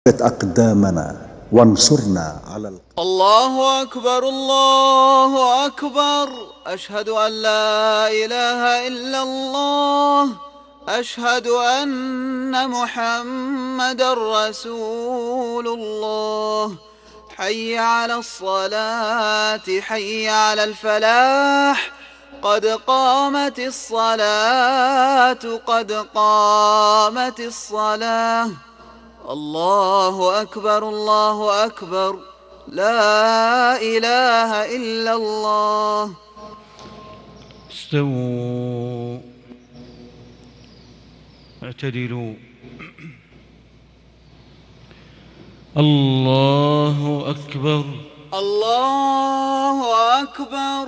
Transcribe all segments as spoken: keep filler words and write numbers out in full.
أقدامنا وانصرنا على ال... الله أكبر الله أكبر. أشهد أن لا إله إلا الله. أشهد أن محمدًا رسول الله. حي على الصلاة حي على الفلاح. قد قامت الصلاة قد قامت الصلاة. الله أكبر الله أكبر. لا إله إلا الله. استووا اعتدلوا. الله أكبر الله أكبر.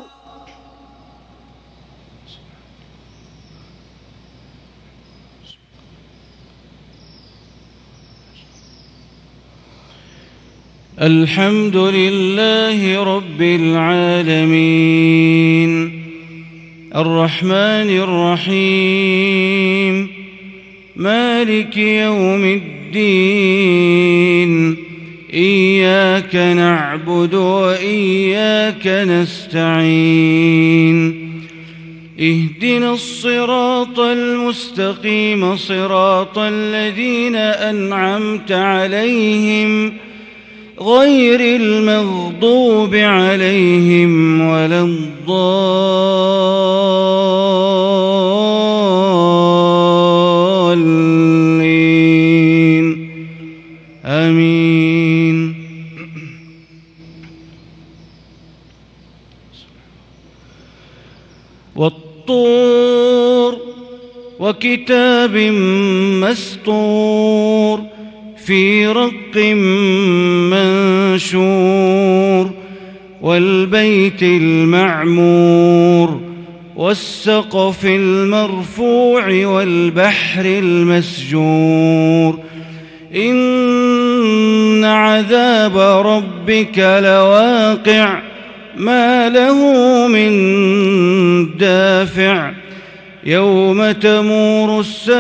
الحمد لله رب العالمين الرحمن الرحيم مالك يوم الدين إياك نعبد وإياك نستعين اهدنا الصراط المستقيم صراط الذين أنعمت عليهم غير المغضوب عليهم ولا الضالين آمين. والطور وكتاب مسطور في رق منشور والبيت المعمور والسقف المرفوع والبحر المسجور إن عذاب ربك لواقع ما له من دافع يوم تمور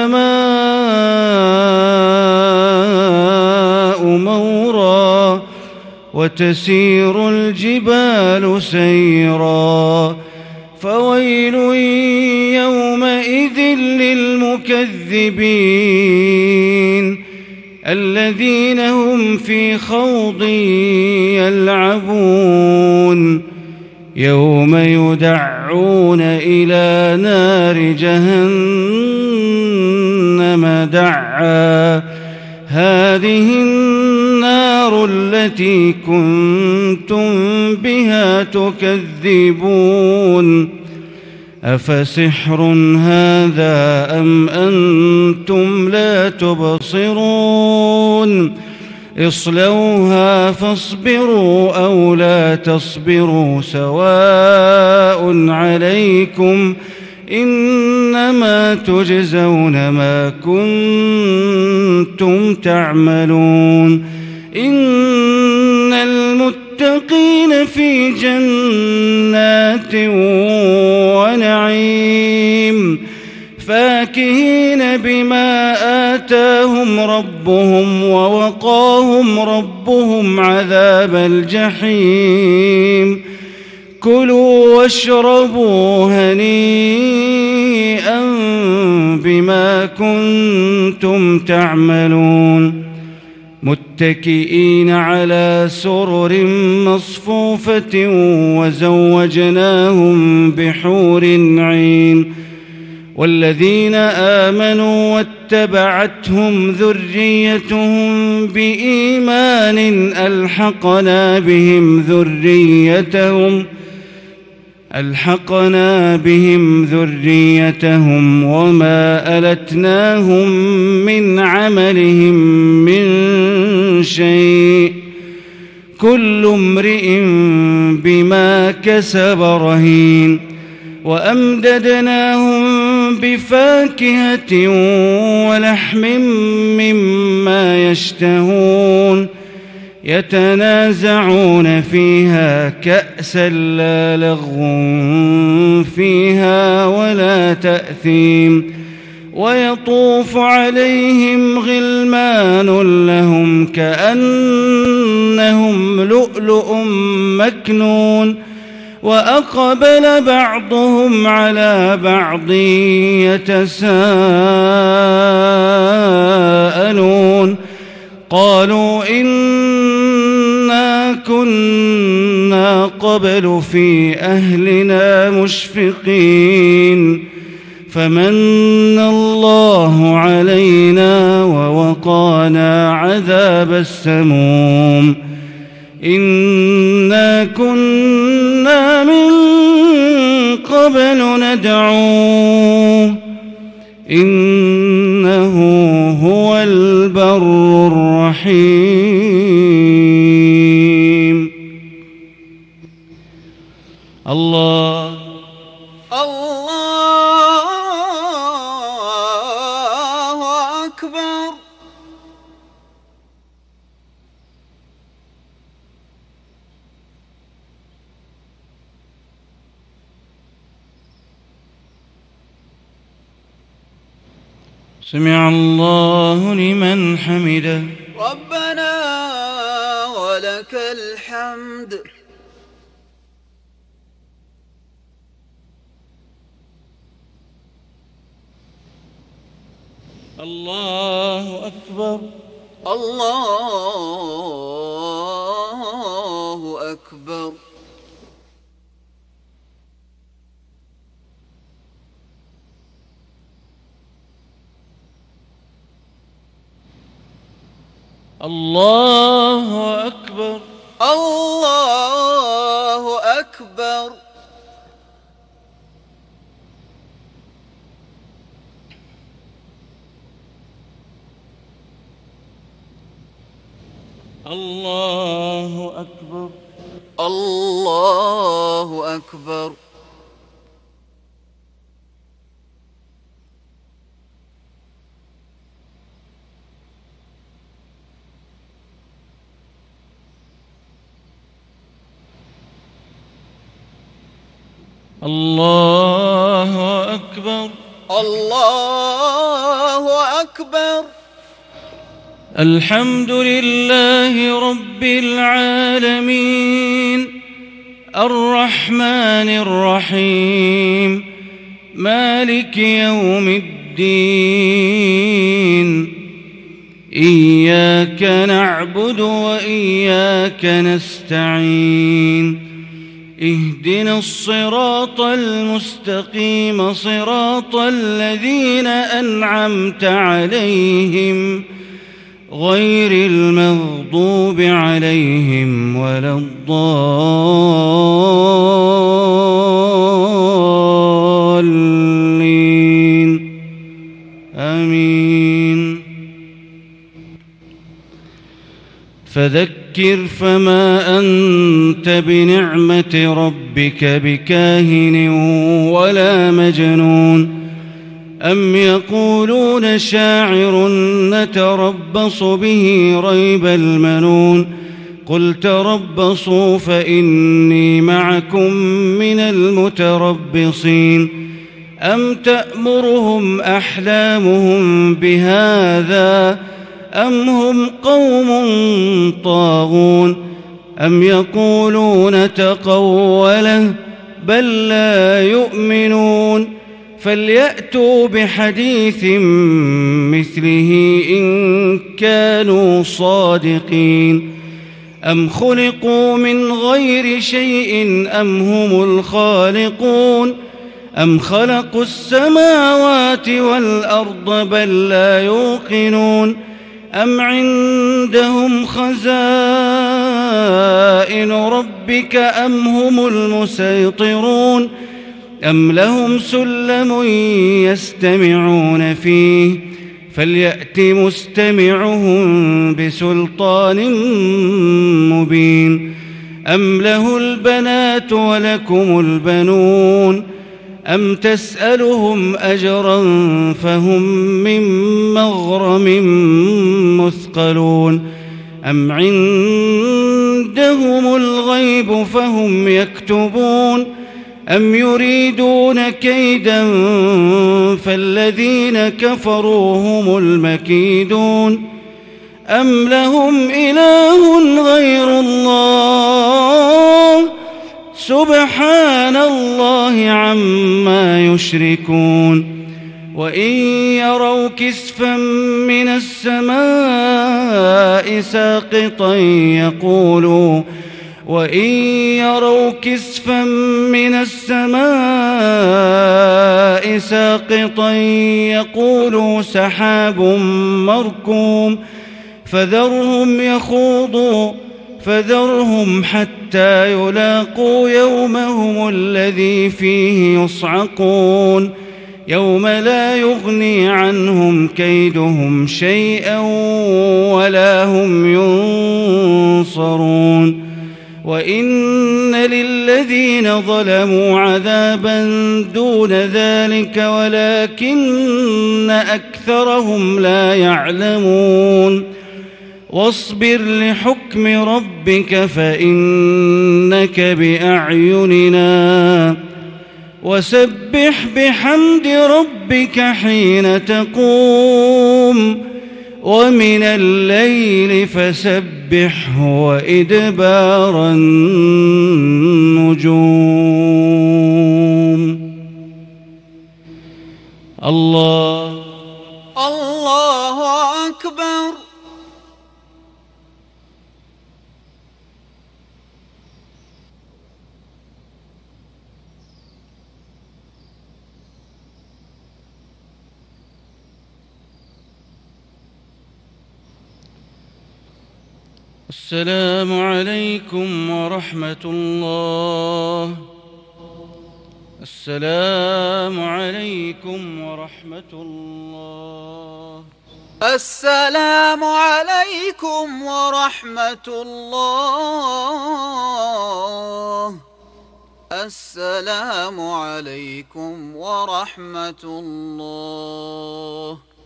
السماء مورا وتسير الجبال سيرا فويل يومئذ للمكذبين الذين هم في خوض يلعبون يوم يدعون إلى نار جهنم دعا هذه النار التي كنتم بها تكذبون أفسحر هذا أم أنتم لا تبصرون اصلوها فاصبروا أو لا تصبروا سواء عليكم إنما تجزون ما كنتم تعملون إن المتقين في جنات ونعيم فاكهين بما آتاهم ربهم ووقاهم ربهم عذاب الجحيم كلوا واشربوا هنيئا بما كنتم تعملون متكئين على سرر مصفوفة وزوجناهم بحور عين والذين آمنوا واتبعتهم ذريتهم بإيمان ألحقنا بهم ذريتهم ألحقنا بهم ذريتهم وما ألتناهم من عملهم من شيء كل امرئ بما كسب رهين وأمددناهم بفاكهة ولحم مما يشتهون يتنازعون فيها كأسا لا لغو فيها ولا تأثيم ويطوف عليهم غلمان لهم كأنهم لؤلؤ مكنون وأقبل بعضهم على بعض يتساءلون قالوا إنا كنا قبل في أهلنا مشفقين فمن الله علينا ووقانا عذاب السموم إنا كنا من قبل ندعوه إنه هو البر الرحيم. الله الله أكبر. سمع الله لمن حمده. ربنا ولك الحمد. الله أكبر. الله أكبر. الله أكبر. الله أكبر. الله أكبر. الله أكبر. الله أكبر. الله أكبر. الحمد لله رب العالمين الرحمن الرحيم مالك يوم الدين إياك نعبد وإياك نستعين اهدنا الصراط المستقيم صراط الذين أنعمت عليهم غير المغضوب عليهم ولا الضالين آمين. فذكر فما أنت بنعمة ربك بكاهن ولا مجنون أم يقولون شاعر نتربص به ريب المنون قل تربصوا فإني معكم من المتربصين أم تأمرهم أحلامهم بهذا أم هم قوم طاغون أم يقولون تقوله بل لا يؤمنون فليأتوا بحديث مثله إن كانوا صادقين أم خلقوا من غير شيء أم هم الخالقون أم خلقوا السماوات والأرض بل لا يوقنون أم عندهم خزائن ربك أم هم المسيطرون أم لهم سلم يستمعون فيه فليأت مستمعهم بسلطان مبين أم له البنات ولكم البنون أم تسألهم أجرا فهم من مغرم مثقلون أم عندهم الغيب فهم يكتبون أم يريدون كيدا فالذين كفروا هم المكيدون أم لهم إله غير الله سبحان الله عما يشركون وإن يروا كسفا من السماء ساقطا يقولوا وإن يروا كسفا من السماء ساقطا يقولوا سحاب مركوم فذرهم يخوضوا فذرهم حتى يلاقوا يومهم الذي فيه يصعقون يوم لا يغني عنهم كيدهم شيئا ولا هم ينصرون وإن للذين ظلموا عذابا دون ذلك ولكن أكثرهم لا يعلمون واصبر لحكم ربك فإنك بأعيننا وسبح بحمد ربك حين تقوم ومن الليل فسبحه وإدبار النجوم. الله الله أكبر. السلام عليكم ورحمة الله. السلام عليكم ورحمة الله. السلام عليكم ورحمة الله. السلام عليكم ورحمة الله.